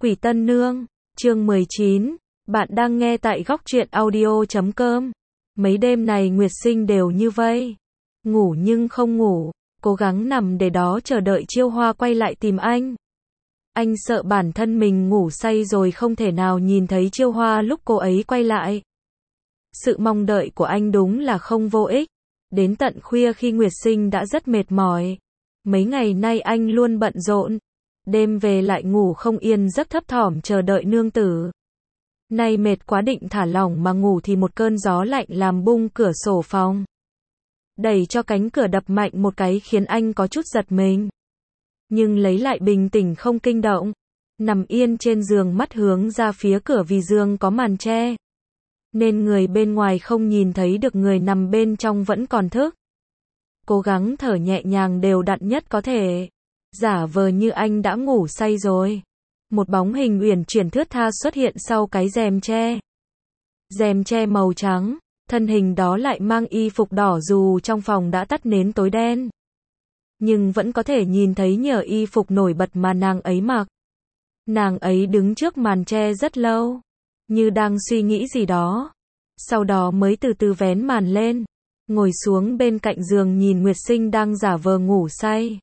Quỷ Tân Nương, chương 19, bạn đang nghe tại góc truyện audio.com. Mấy đêm này Nguyệt Sinh đều như vây. Ngủ nhưng không ngủ, cố gắng nằm để đó chờ đợi Chiêu Hoa quay lại tìm anh. Anh sợ bản thân mình ngủ say rồi không thể nào nhìn thấy Chiêu Hoa lúc cô ấy quay lại. Sự mong đợi của anh đúng là không vô ích. Đến tận khuya khi Nguyệt Sinh đã rất mệt mỏi. Mấy ngày nay anh luôn bận rộn. Đêm về lại ngủ không yên giấc thấp thỏm chờ đợi nương tử. Nay mệt quá định thả lỏng mà ngủ thì một cơn gió lạnh làm bung cửa sổ phòng. Đẩy cho cánh cửa đập mạnh một cái khiến anh có chút giật mình. Nhưng lấy lại bình tĩnh không kinh động. Nằm yên trên giường mắt hướng ra phía cửa vì giường có màn che. Nên người bên ngoài không nhìn thấy được người nằm bên trong vẫn còn thức. Cố gắng thở nhẹ nhàng đều đặn nhất có thể. Giả vờ như anh đã ngủ say rồi. Một bóng hình uyển chuyển thướt tha xuất hiện sau cái rèm che. Rèm che màu trắng, thân hình đó lại mang y phục đỏ dù trong phòng đã tắt nến tối đen. Nhưng vẫn có thể nhìn thấy nhờ y phục nổi bật mà nàng ấy mặc. Nàng ấy đứng trước màn che rất lâu, như đang suy nghĩ gì đó. Sau đó mới từ từ vén màn lên, ngồi xuống bên cạnh giường nhìn Nguyệt Sinh đang giả vờ ngủ say.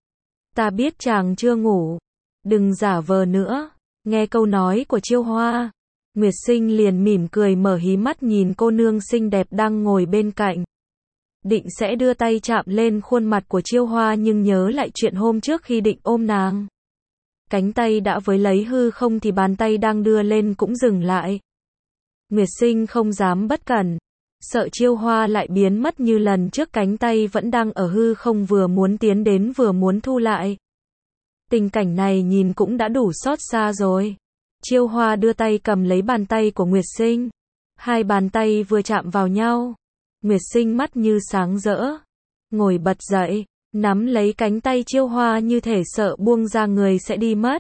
Ta biết chàng chưa ngủ, đừng giả vờ nữa. Nghe câu nói của Chiêu Hoa, Nguyệt Sinh liền mỉm cười mở hí mắt nhìn cô nương xinh đẹp đang ngồi bên cạnh. Định sẽ đưa tay chạm lên khuôn mặt của Chiêu Hoa nhưng nhớ lại chuyện hôm trước khi định ôm nàng. Cánh tay đã với lấy hư không thì bàn tay đang đưa lên cũng dừng lại. Nguyệt Sinh không dám bất cẩn, sợ Chiêu Hoa lại biến mất như lần trước, cánh tay vẫn đang ở hư không vừa muốn tiến đến vừa muốn thu lại. Tình cảnh này nhìn cũng đã đủ xót xa rồi. Chiêu Hoa đưa tay cầm lấy bàn tay của Nguyệt Sinh. Hai bàn tay vừa chạm vào nhau. Nguyệt Sinh mắt như sáng rỡ. Ngồi bật dậy, nắm lấy cánh tay Chiêu Hoa như thể sợ buông ra người sẽ đi mất.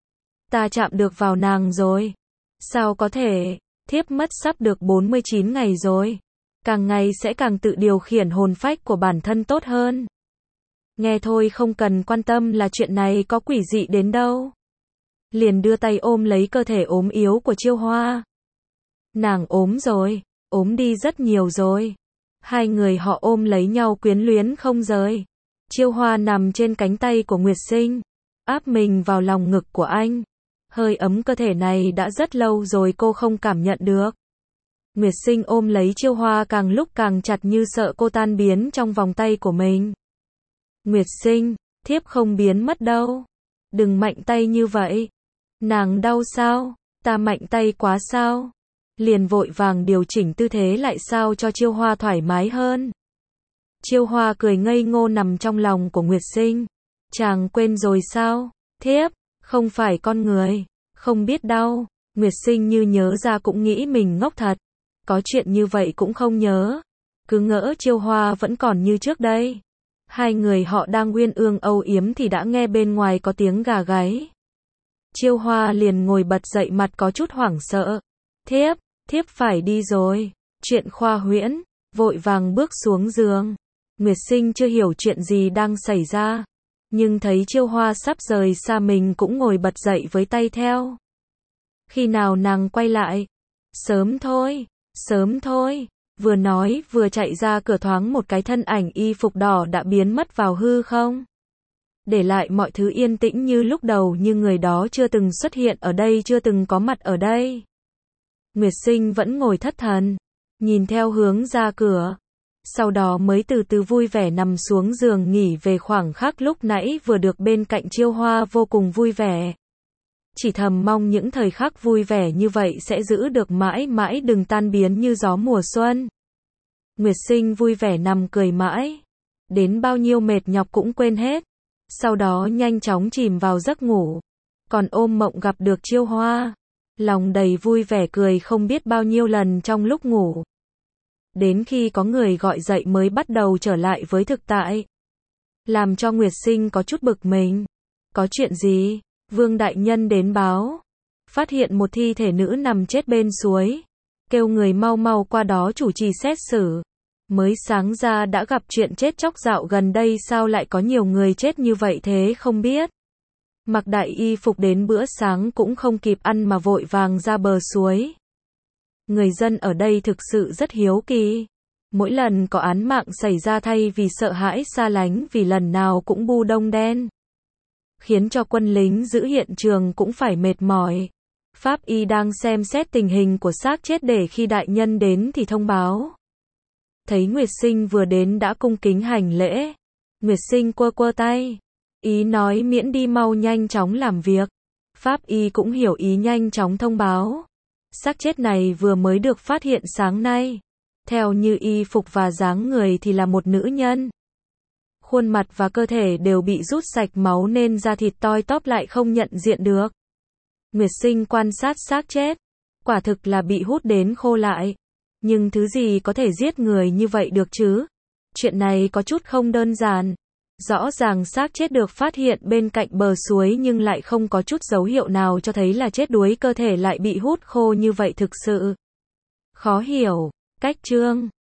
Ta chạm được vào nàng rồi. Sao có thể, thiếp mất sắp được 49 ngày rồi. Càng ngày sẽ càng tự điều khiển hồn phách của bản thân tốt hơn. Nghe thôi không cần quan tâm là chuyện này có quỷ dị đến đâu. Liền đưa tay ôm lấy cơ thể ốm yếu của Chiêu Hoa. Nàng ốm rồi, ốm đi rất nhiều rồi. Hai người họ ôm lấy nhau quyến luyến không rời. Chiêu Hoa nằm trên cánh tay của Nguyệt Sinh, áp mình vào lòng ngực của anh. Hơi ấm cơ thể này đã rất lâu rồi cô không cảm nhận được. Nguyệt Sinh ôm lấy Chiêu Hoa càng lúc càng chặt như sợ cô tan biến trong vòng tay của mình. Nguyệt Sinh, thiếp không biến mất đâu. Đừng mạnh tay như vậy. Nàng đau sao? Ta mạnh tay quá sao? Liền vội vàng điều chỉnh tư thế lại sao cho Chiêu Hoa thoải mái hơn. Chiêu Hoa cười ngây ngô nằm trong lòng của Nguyệt Sinh. Chàng quên rồi sao? Thiếp, không phải con người, không biết đau. Nguyệt Sinh như nhớ ra cũng nghĩ mình ngốc thật. Có chuyện như vậy cũng không nhớ. Cứ ngỡ Chiêu Hoa vẫn còn như trước đây. Hai người họ đang uyên ương âu yếm thì đã nghe bên ngoài có tiếng gà gáy. Chiêu Hoa liền ngồi bật dậy mặt có chút hoảng sợ. Thiếp phải đi rồi. Chuyện khoa huyễn, vội vàng bước xuống giường. Nguyệt Sinh chưa hiểu chuyện gì đang xảy ra. Nhưng thấy Chiêu Hoa sắp rời xa mình cũng ngồi bật dậy với tay theo. Khi nào nàng quay lại? Sớm thôi. Vừa nói vừa chạy ra cửa, thoáng một cái thân ảnh y phục đỏ đã biến mất vào hư không. Để lại mọi thứ yên tĩnh như lúc đầu, như người đó chưa từng xuất hiện ở đây, chưa từng có mặt ở đây. Nguyệt Sinh vẫn ngồi thất thần, nhìn theo hướng ra cửa. Sau đó mới từ từ vui vẻ nằm xuống giường nghỉ về khoảng khắc lúc nãy vừa được bên cạnh Chiêu Hoa vô cùng vui vẻ. Chỉ thầm mong những thời khắc vui vẻ như vậy sẽ giữ được mãi mãi, đừng tan biến như gió mùa xuân. Nguyệt Sinh vui vẻ nằm cười mãi. Đến bao nhiêu mệt nhọc cũng quên hết. Sau đó nhanh chóng chìm vào giấc ngủ. Còn ôm mộng gặp được Chiêu Hoa. Lòng đầy vui vẻ cười không biết bao nhiêu lần trong lúc ngủ. Đến khi có người gọi dậy mới bắt đầu trở lại với thực tại. Làm cho Nguyệt Sinh có chút bực mình. Có chuyện gì? Vương đại nhân đến báo. Phát hiện một thi thể nữ nằm chết bên suối. Kêu người mau mau qua đó chủ trì xét xử. Mới sáng ra đã gặp chuyện chết chóc dạo gần đây, sao lại có nhiều người chết như vậy thế không biết. Mặc đại y phục đến bữa sáng cũng không kịp ăn mà vội vàng ra bờ suối. Người dân ở đây thực sự rất hiếu kỳ. Mỗi lần có án mạng xảy ra thay vì sợ hãi xa lánh vì lần nào cũng bu đông đen. Khiến cho quân lính giữ hiện trường cũng phải mệt mỏi. Pháp y đang xem xét tình hình của xác chết để khi đại nhân đến thì thông báo. Thấy Nguyệt Sinh vừa đến đã cung kính hành lễ. Nguyệt Sinh quơ quơ tay. Ý nói miễn đi mau nhanh chóng làm việc. Pháp y cũng hiểu ý nhanh chóng thông báo. Xác chết này vừa mới được phát hiện sáng nay. Theo như y phục và dáng người thì là một nữ nhân. Khuôn mặt và cơ thể đều bị rút sạch máu nên da thịt toi tóp lại không nhận diện được. Nguyệt Sinh quan sát xác chết. Quả thực là bị hút đến khô lại. Nhưng thứ gì có thể giết người như vậy được chứ? Chuyện này có chút không đơn giản. Rõ ràng xác chết được phát hiện bên cạnh bờ suối nhưng lại không có chút dấu hiệu nào cho thấy là chết đuối, cơ thể lại bị hút khô như vậy thực sự khó hiểu. Cách chương